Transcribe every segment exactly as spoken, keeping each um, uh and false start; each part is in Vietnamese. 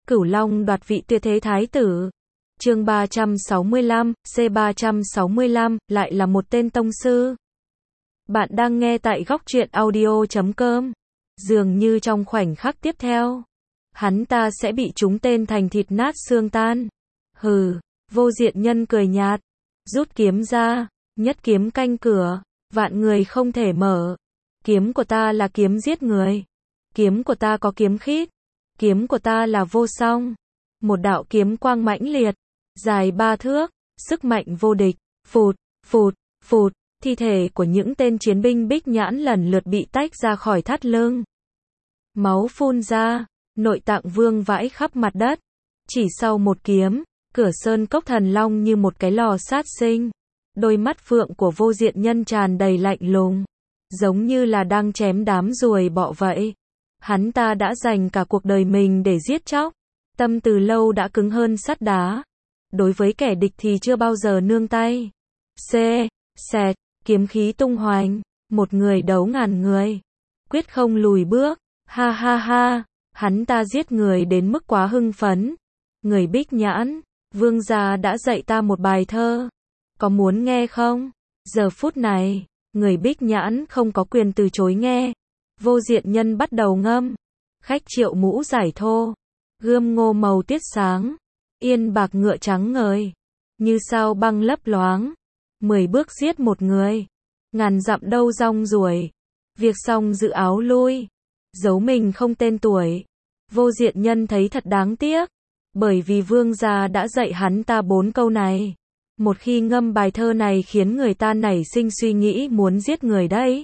Cửu Long đoạt vị tuyệt thế thái tử. Chương ba trăm sáu mươi lăm, C ba trăm sáu mươi lăm, lại là một tên tông sư. Bạn đang nghe tại góc truyện audio chấm com. Dường như trong khoảnh khắc tiếp theo, hắn ta sẽ bị trúng tên thành thịt nát xương tan. Hừ, Vô Diện Nhân cười nhạt, rút kiếm ra, nhất kiếm canh cửa, vạn người không thể mở. Kiếm của ta là kiếm giết người. Kiếm của ta có kiếm khít. Kiếm của ta là vô song. Một đạo kiếm quang mãnh liệt, dài ba thước, sức mạnh vô địch. Phụt, phụt, phụt, thi thể của những tên chiến binh Bích Nhãn lần lượt bị tách ra khỏi thắt lưng. Máu phun ra, nội tạng vương vãi khắp mặt đất. Chỉ sau một kiếm, cửa sơn cốc thần long như một cái lò sát sinh. Đôi mắt phượng của Vô Diện Nhân tràn đầy lạnh lùng, giống như là đang chém đám ruồi bọ vậy. Hắn ta đã dành cả cuộc đời mình để giết chóc, tâm từ lâu đã cứng hơn sắt đá. Đối với kẻ địch thì chưa bao giờ nương tay. C. Xẹt, kiếm khí tung hoành, một người đấu ngàn người, quyết không lùi bước. Ha ha ha, hắn ta giết người đến mức quá hưng phấn. Người Bích Nhãn, vương gia đã dạy ta một bài thơ, có muốn nghe không? Giờ phút này, người Bích Nhãn không có quyền từ chối nghe. Vô Diện Nhân bắt đầu ngâm. Khách triệu mũ giải thô, gươm ngô màu tiết sáng, yên bạc ngựa trắng ngời, như sao băng lấp loáng. Mười bước giết một người, ngàn dặm đâu rong ruổi. Việc xong giữ áo lui, giấu mình không tên tuổi. Vô Diện Nhân thấy thật đáng tiếc, bởi vì vương gia đã dạy hắn ta bốn câu này. Một khi ngâm bài thơ này khiến người ta nảy sinh suy nghĩ muốn giết người đấy.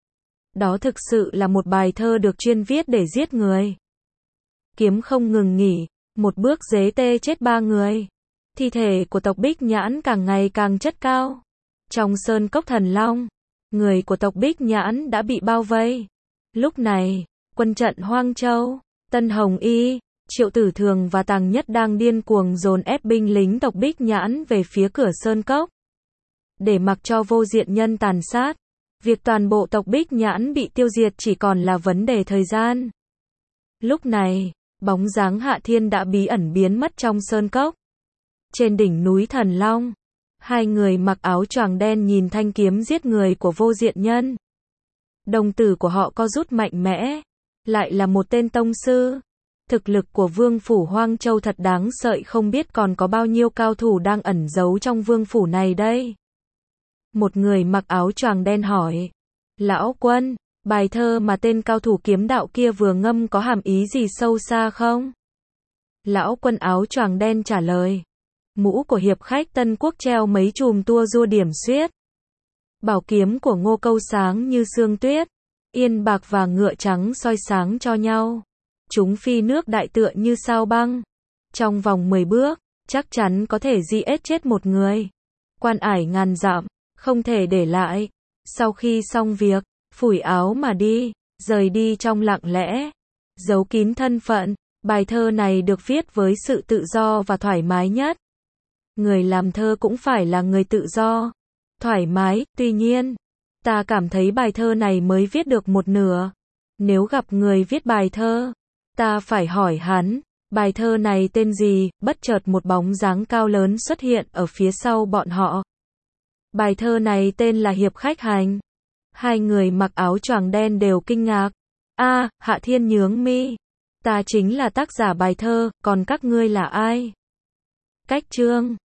Đó thực sự là một bài thơ được chuyên viết để giết người. Kiếm không ngừng nghỉ, một bước dế tê chết ba người. Thi thể của tộc Bích Nhãn càng ngày càng chất cao. Trong sơn cốc thần long, người của tộc Bích Nhãn đã bị bao vây. Lúc này, quân trận Hoang Châu, Tân Hồng Y, Triệu Tử Thường và Tàng Nhất đang điên cuồng dồn ép binh lính tộc Bích Nhãn về phía cửa sơn cốc, để mặc cho Vô Diện Nhân tàn sát. Việc toàn bộ tộc Bích Nhãn bị tiêu diệt chỉ còn là vấn đề thời gian. Lúc này, bóng dáng Hạ Thiên đã bí ẩn biến mất trong sơn cốc. Trên đỉnh núi Thần Long, hai người mặc áo choàng đen nhìn thanh kiếm giết người của Vô Diện Nhân. Đồng tử của họ co rút mạnh mẽ. Lại là một tên tông sư. Thực lực của vương phủ Hoang Châu thật đáng sợ, không biết còn có bao nhiêu cao thủ đang ẩn giấu trong vương phủ này đây. Một người mặc áo choàng đen hỏi. Lão Quân, bài thơ mà tên cao thủ kiếm đạo kia vừa ngâm có hàm ý gì sâu xa không? Lão Quân áo choàng đen trả lời. Mũ của hiệp khách Tân Quốc treo mấy chùm tua rua điểm xuyết. Bảo kiếm của Ngô Câu sáng như sương tuyết. Yên bạc và ngựa trắng soi sáng cho nhau. Chúng phi nước đại tựa như sao băng. Trong vòng mười bước, chắc chắn có thể giết chết một người. Quan ải ngàn dặm, không thể để lại. Sau khi xong việc, phủi áo mà đi, rời đi trong lặng lẽ, giấu kín thân phận. Bài thơ này được viết với sự tự do và thoải mái nhất. Người làm thơ cũng phải là người tự do, thoải mái. Tuy nhiên, ta cảm thấy bài thơ này mới viết được một nửa. Nếu gặp người viết bài thơ, ta phải hỏi hắn, bài thơ này tên gì? Bất chợt một bóng dáng cao lớn xuất hiện ở phía sau bọn họ. Bài thơ này tên là Hiệp Khách Hành. Hai người mặc áo choàng đen đều kinh ngạc. A, Hạ Thiên nhướng mi. Ta chính là tác giả bài thơ, còn các ngươi là ai? Cách chương